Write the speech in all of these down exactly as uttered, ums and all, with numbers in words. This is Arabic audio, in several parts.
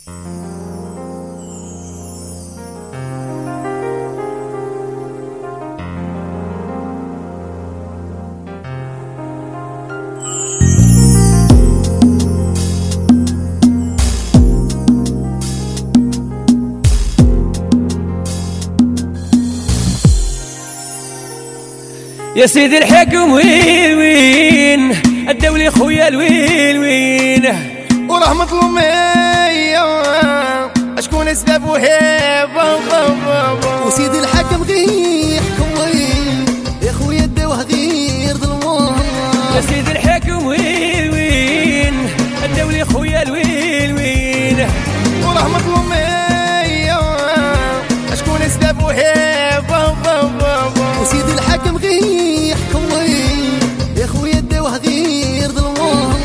يا سيدي الحكم وين وين الدولي خويا الوين وين وراه مظلوم مية اشكون اسباب وهيبة وسيدي الحكم غير يحكم وين يا خويا الدوه غير ظلمه. يا سيدي الحكم وين وين الدولي خويا الوين وين وراه مظلوم مية اشكون اسباب وهيبة وسيدي الحكم غير يحكم وين يا خويا الدوه غير ظلمه.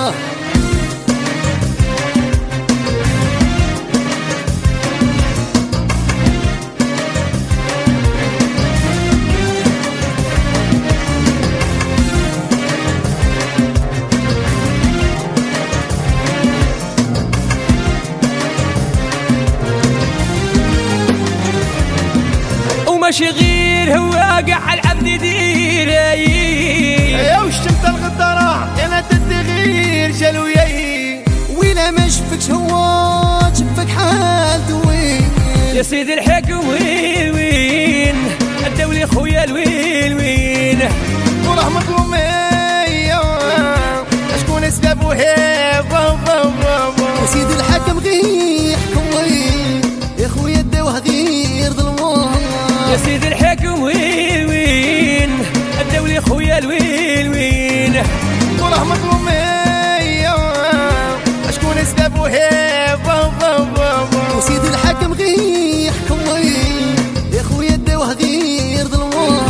وماشي غير هو قاع العبد يدير يا وش شفت الغدرة انا تدغير جلويي ولا ما شفكش هو شفك حالته وين. يا سيدي الحكم وين وين الدولي خويا الوين وين وراه مظلوم مية اشكون اسباب وهيبة وسيدي الحكم غير يحكم وين يا خويا الدوه غير ظلمه. يا سيدي الحكم وين وين الدولي خويا الوين وين وراه مظلوم مية اشكون اسباب وهيبة وسيدي الحكم غير يحكم وين يا خويا الدوه غير ظلمه.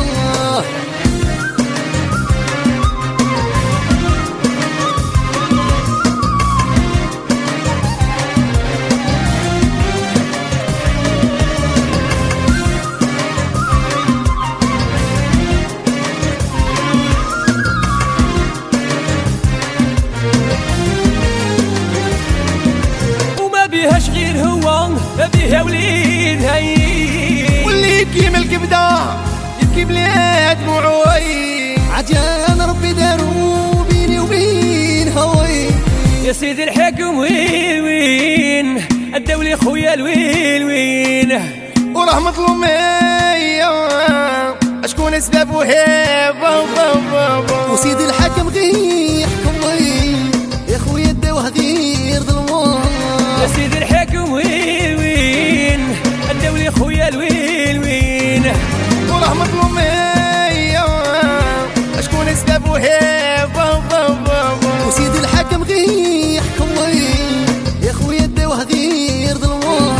بيهاش غير هو بيها وليد هاي واللي يبكي من الكبده يبكي بلا دموعي عجان ربي دارو بيني وبين هوي. يا سيدي الحكم وين وين الدولي خويا الوين وين وراه مظلوم مية اشكون اسباب وهيبة وسيدي الحكم غير يحكم وين يا خويا الدوه غير ظلمه. يا سيدي الحكم وين وين الدولي خويا الوين وين وراه مظلوم مية اشكون اسباب وهيبة وسيدي الحكم غير يحكم وين يا خويا الدوه غير ظلمه.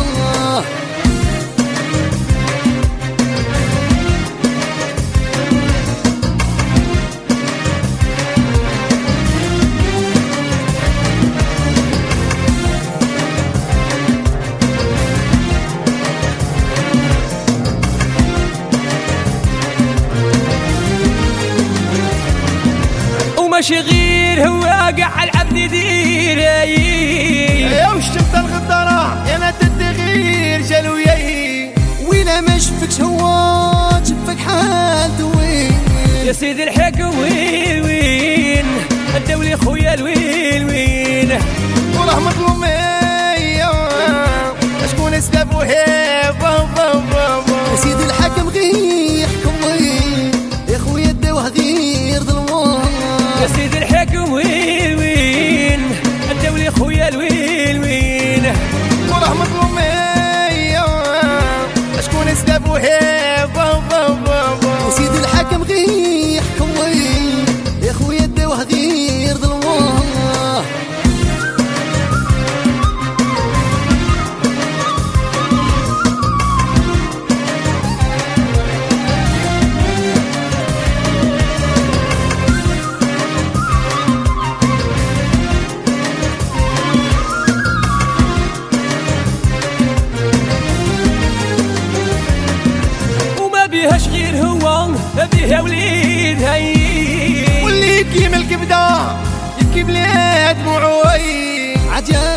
ماشي غير هو قاع العبد يدير يا وش شفت الغدرة انا تدغير جلويي ولا ما شفكش هو شفك حالته وين. يا سيدي الحكم وين وين الدولي خويا الوين وين وراه مظلوم مية اشكون اسباب وهيبة وسيدي الحكم غير يحكم وين يا خويا الدوه غير ظلمه. يا سيدي الحكم وين وين الدولي خويا الوين وين وراه مظلوم مية اشكون اسباب وهيبة وسيدي الحكم غير يحكم وين يا خويا الدوه غير ظلمه. بيهاش غير هو بيها وليد هاي واللي يبكي من الكبده يبكي بلا دموعي عجان